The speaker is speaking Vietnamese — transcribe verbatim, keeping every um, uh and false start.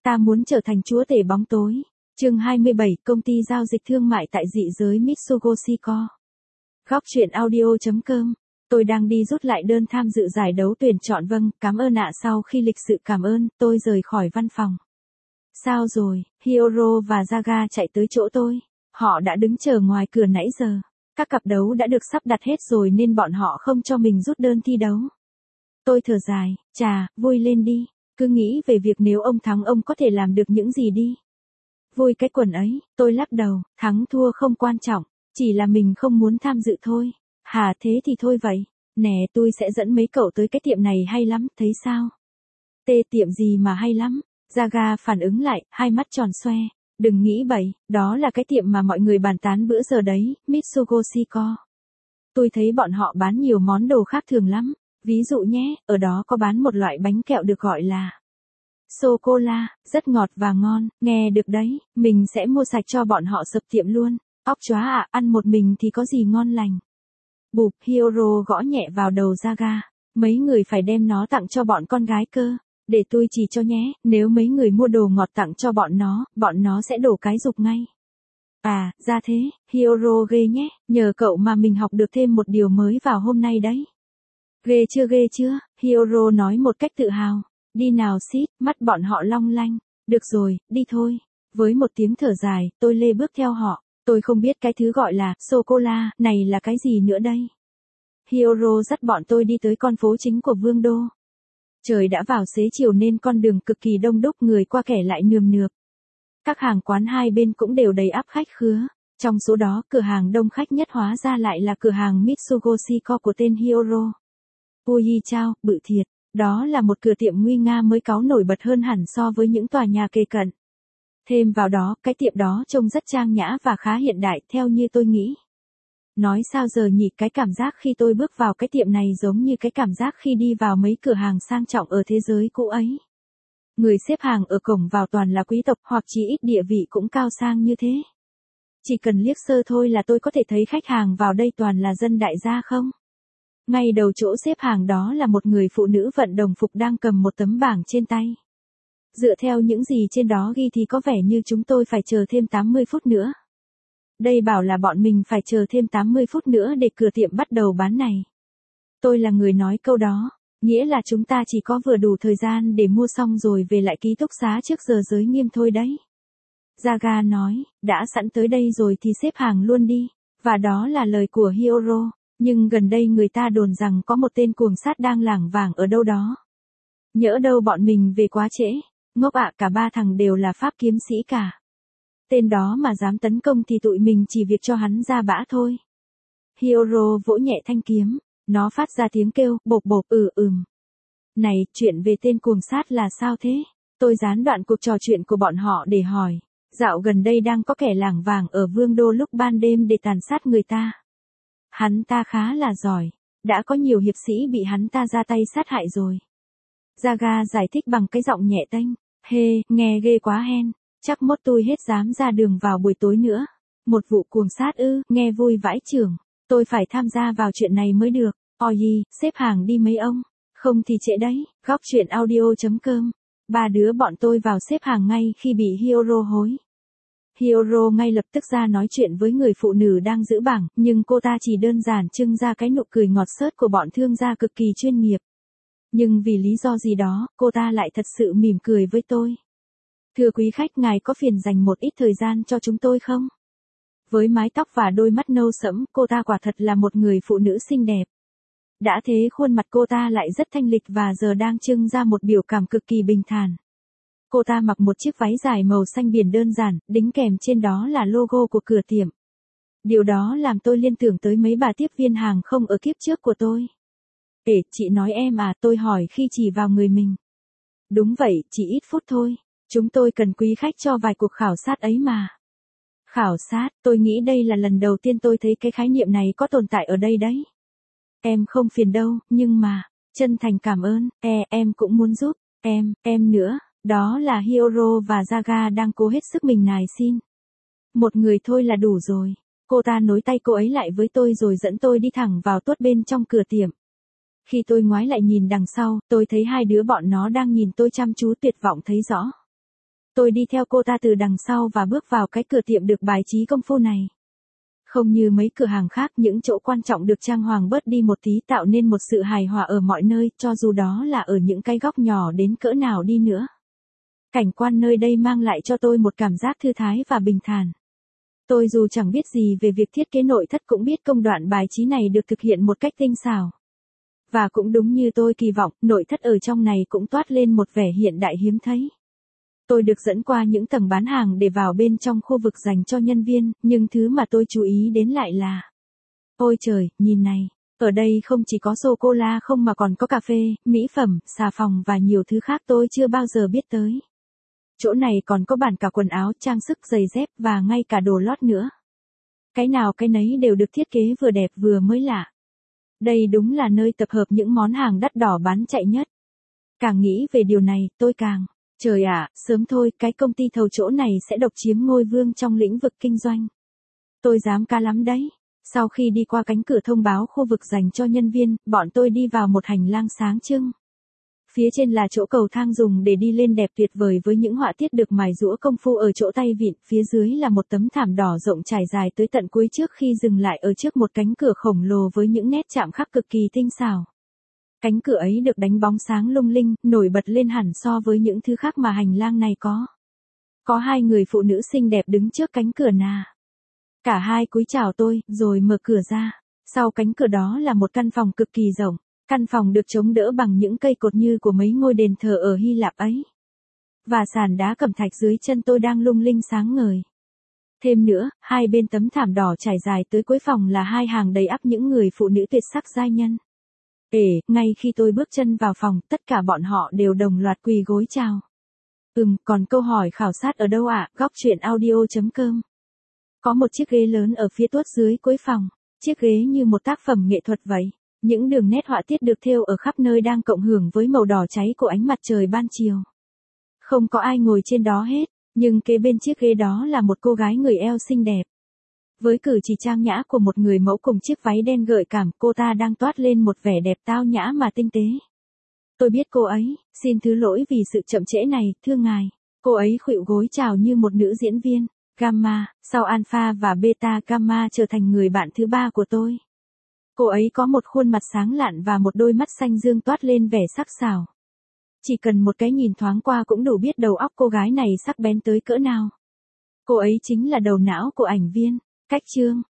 Ta muốn trở thành chúa tể bóng tối. Chương hai mươi bảy, công ty giao dịch thương mại tại dị giới Mitsugoshi Co. Góc truyện audio chấm com. Tôi đang đi rút lại đơn tham dự giải đấu tuyển chọn. Vâng, cảm ơn ạ. Sau khi lịch sự cảm ơn, tôi rời khỏi văn phòng. Sao rồi? Hyoro và Jaga chạy tới chỗ tôi. Họ đã đứng chờ ngoài cửa nãy giờ. Các cặp đấu đã được sắp đặt hết rồi nên bọn họ không cho mình rút đơn thi đấu. Tôi thở dài, chà, vui lên đi. Cứ nghĩ về việc nếu ông thắng ông có thể làm được những gì đi. Vui cái quần ấy, tôi lắc đầu, thắng thua không quan trọng, chỉ là mình không muốn tham dự thôi. Hà thế thì thôi vậy. Nè tôi sẽ dẫn mấy cậu tới cái tiệm này hay lắm, thấy sao? Tê tiệm gì mà hay lắm? Jaga phản ứng lại, hai mắt tròn xoe. Đừng nghĩ bậy, đó là cái tiệm mà mọi người bàn tán bữa giờ đấy, Mitsugoshi Co. Tôi thấy bọn họ bán nhiều món đồ khác thường lắm. Ví dụ nhé, ở đó có bán một loại bánh kẹo được gọi là sô-cô-la, rất ngọt và ngon, nghe được đấy, mình sẽ mua sạch cho bọn họ sập tiệm luôn. Óc chóa ạ, ăn một mình thì có gì ngon lành. Bụp, Hyoro gõ nhẹ vào đầu Jaga, mấy người phải đem nó tặng cho bọn con gái cơ. Để tôi chỉ cho nhé, nếu mấy người mua đồ ngọt tặng cho bọn nó, bọn nó sẽ đổ cái dục ngay. À, ra thế, Hyoro ghê nhé, nhờ cậu mà mình học được thêm một điều mới vào hôm nay đấy. Ghê chưa ghê chưa, Hyoro nói một cách tự hào. Đi nào xít, mắt bọn họ long lanh. Được rồi, đi thôi. Với một tiếng thở dài, tôi lê bước theo họ. Tôi không biết cái thứ gọi là sô-cô-la này là cái gì nữa đây. Hyoro dắt bọn tôi đi tới con phố chính của Vương đô. Trời đã vào xế chiều nên con đường cực kỳ đông đúc, người qua kẻ lại nườm nượp. Các hàng quán hai bên cũng đều đầy ắp khách khứa. Trong số đó, cửa hàng đông khách nhất hóa ra lại là cửa hàng Mitsugoshi Co của tên Hyoro. Ui chao, bự thiệt. Đó là một cửa tiệm nguy nga mới cáu nổi bật hơn hẳn so với những tòa nhà kề cận. Thêm vào đó, cái tiệm đó trông rất trang nhã và khá hiện đại theo như tôi nghĩ. Nói sao giờ nhỉ, cái cảm giác khi tôi bước vào cái tiệm này giống như cái cảm giác khi đi vào mấy cửa hàng sang trọng ở thế giới cũ ấy. Người xếp hàng ở cổng vào toàn là quý tộc hoặc chỉ ít địa vị cũng cao sang như thế. Chỉ cần liếc sơ thôi là tôi có thể thấy khách hàng vào đây toàn là dân đại gia không? Ngay đầu chỗ xếp hàng đó là một người phụ nữ vận đồng phục đang cầm một tấm bảng trên tay. Dựa theo những gì trên đó ghi thì có vẻ như chúng tôi phải chờ thêm tám mươi phút nữa. Đây bảo là bọn mình phải chờ thêm tám mươi phút nữa để cửa tiệm bắt đầu bán này. Tôi là người nói câu đó, nghĩa là chúng ta chỉ có vừa đủ thời gian để mua xong rồi về lại ký túc xá trước giờ giới nghiêm thôi đấy. Jaga nói, đã sẵn tới đây rồi thì xếp hàng luôn đi, và đó là lời của Hyoro. Nhưng gần đây người ta đồn rằng có một tên cuồng sát đang lảng vảng ở đâu đó. Nhỡ đâu bọn mình về quá trễ. Ngốc ạ, cả ba thằng đều là pháp kiếm sĩ cả. Tên đó mà dám tấn công thì tụi mình chỉ việc cho hắn ra bã thôi. Hyoro vỗ nhẹ thanh kiếm. Nó phát ra tiếng kêu, bộp bộp, ừ ừm. Này, chuyện về tên cuồng sát là sao thế? Tôi gián đoạn cuộc trò chuyện của bọn họ để hỏi. Dạo gần đây đang có kẻ lảng vảng ở Vương đô lúc ban đêm để tàn sát người ta. Hắn ta khá là giỏi, đã có nhiều hiệp sĩ bị hắn ta ra tay sát hại rồi. Jaga giải thích bằng cái giọng nhẹ tênh, hê, nghe ghê quá hen, chắc mốt tôi hết dám ra đường vào buổi tối nữa. Một vụ cuồng sát ư, nghe vui vãi chưởng, tôi phải tham gia vào chuyện này mới được. Ôi, xếp hàng đi mấy ông, không thì trễ đấy. Góc truyện audio chấm com. Ba đứa bọn tôi vào xếp hàng ngay khi bị Hyoro hối. Hyoro ngay lập tức ra nói chuyện với người phụ nữ đang giữ bảng, nhưng cô ta chỉ đơn giản trưng ra cái nụ cười ngọt xớt của bọn thương gia cực kỳ chuyên nghiệp. Nhưng vì lý do gì đó, cô ta lại thật sự mỉm cười với tôi. Thưa quý khách, ngài có phiền dành một ít thời gian cho chúng tôi không? Với mái tóc và đôi mắt nâu sẫm, cô ta quả thật là một người phụ nữ xinh đẹp. Đã thế khuôn mặt cô ta lại rất thanh lịch và giờ đang trưng ra một biểu cảm cực kỳ bình thản. Cô ta mặc một chiếc váy dài màu xanh biển đơn giản, đính kèm trên đó là logo của cửa tiệm. Điều đó làm tôi liên tưởng tới mấy bà tiếp viên hàng không ở kiếp trước của tôi. Ê, chị nói em à, tôi hỏi khi chỉ vào người mình. Đúng vậy, chỉ ít phút thôi. Chúng tôi cần quý khách cho vài cuộc khảo sát ấy mà. Khảo sát, tôi nghĩ đây là lần đầu tiên tôi thấy cái khái niệm này có tồn tại ở đây đấy. Em không phiền đâu, nhưng mà, chân thành cảm ơn, e, em cũng muốn giúp, em, em nữa. Đó là Hyoro và Jaga đang cố hết sức mình nài xin. Một người thôi là đủ rồi. Cô ta nối tay cô ấy lại với tôi rồi dẫn tôi đi thẳng vào tuốt bên trong cửa tiệm. Khi tôi ngoái lại nhìn đằng sau, tôi thấy hai đứa bọn nó đang nhìn tôi chăm chú tuyệt vọng thấy rõ. Tôi đi theo cô ta từ đằng sau và bước vào cái cửa tiệm được bài trí công phu này. Không như mấy cửa hàng khác, những chỗ quan trọng được trang hoàng bớt đi một tí tạo nên một sự hài hòa ở mọi nơi, cho dù đó là ở những cái góc nhỏ đến cỡ nào đi nữa. Cảnh quan nơi đây mang lại cho tôi một cảm giác thư thái và bình thản. Tôi dù chẳng biết gì về việc thiết kế nội thất cũng biết công đoạn bài trí này được thực hiện một cách tinh xảo. Và cũng đúng như tôi kỳ vọng, nội thất ở trong này cũng toát lên một vẻ hiện đại hiếm thấy. Tôi được dẫn qua những tầng bán hàng để vào bên trong khu vực dành cho nhân viên, nhưng thứ mà tôi chú ý đến lại là... Ôi trời, nhìn này, ở đây không chỉ có sô-cô-la không mà còn có cà phê, mỹ phẩm, xà phòng và nhiều thứ khác tôi chưa bao giờ biết tới. Chỗ này còn có bàn cả quần áo, trang sức, giày dép và ngay cả đồ lót nữa. Cái nào cái nấy đều được thiết kế vừa đẹp vừa mới lạ. Đây đúng là nơi tập hợp những món hàng đắt đỏ bán chạy nhất. Càng nghĩ về điều này, tôi càng... Trời ạ, sớm thôi, cái công ty thầu chỗ này sẽ độc chiếm ngôi vương trong lĩnh vực kinh doanh. Tôi dám ca lắm đấy. Sau khi đi qua cánh cửa thông báo khu vực dành cho nhân viên, bọn tôi đi vào một hành lang sáng trưng. Phía trên là chỗ cầu thang dùng để đi lên đẹp tuyệt vời với những họa tiết được mài giũa công phu ở chỗ tay vịn, phía dưới là một tấm thảm đỏ rộng trải dài tới tận cuối trước khi dừng lại ở trước một cánh cửa khổng lồ với những nét chạm khắc cực kỳ tinh xảo. Cánh cửa ấy được đánh bóng sáng lung linh, nổi bật lên hẳn so với những thứ khác mà hành lang này có. Có hai người phụ nữ xinh đẹp đứng trước cánh cửa nà. Cả hai cúi chào tôi, rồi mở cửa ra. Sau cánh cửa đó là một căn phòng cực kỳ rộng. Căn phòng được chống đỡ bằng những cây cột như của mấy ngôi đền thờ ở Hy Lạp ấy. Và sàn đá cẩm thạch dưới chân tôi đang lung linh sáng ngời. Thêm nữa, hai bên tấm thảm đỏ trải dài tới cuối phòng là hai hàng đầy ắp những người phụ nữ tuyệt sắc giai nhân. Ể, ngay khi tôi bước chân vào phòng, tất cả bọn họ đều đồng loạt quỳ gối chào. Ừm, còn câu hỏi khảo sát ở đâu ạ? Góc truyện audio chấm com. Có một chiếc ghế lớn ở phía tuốt dưới cuối phòng. Chiếc ghế như một tác phẩm nghệ thuật vậy. Những đường nét họa tiết được thêu ở khắp nơi đang cộng hưởng với màu đỏ cháy của ánh mặt trời ban chiều. Không có ai ngồi trên đó hết, nhưng kế bên chiếc ghế đó là một cô gái người eo xinh đẹp. Với cử chỉ trang nhã của một người mẫu cùng chiếc váy đen gợi cảm, cô ta đang toát lên một vẻ đẹp tao nhã mà tinh tế. Tôi biết cô ấy, xin thứ lỗi vì sự chậm trễ này, thưa ngài. Cô ấy khuỵu gối chào như một nữ diễn viên. Gamma, sau Alpha và Beta Gamma trở thành người bạn thứ ba của tôi. Cô ấy có một khuôn mặt sáng lạn và một đôi mắt xanh dương toát lên vẻ sắc sảo. Chỉ cần một cái nhìn thoáng qua cũng đủ biết đầu óc cô gái này sắc bén tới cỡ nào. Cô ấy chính là đầu não của ảnh viên. Cách chương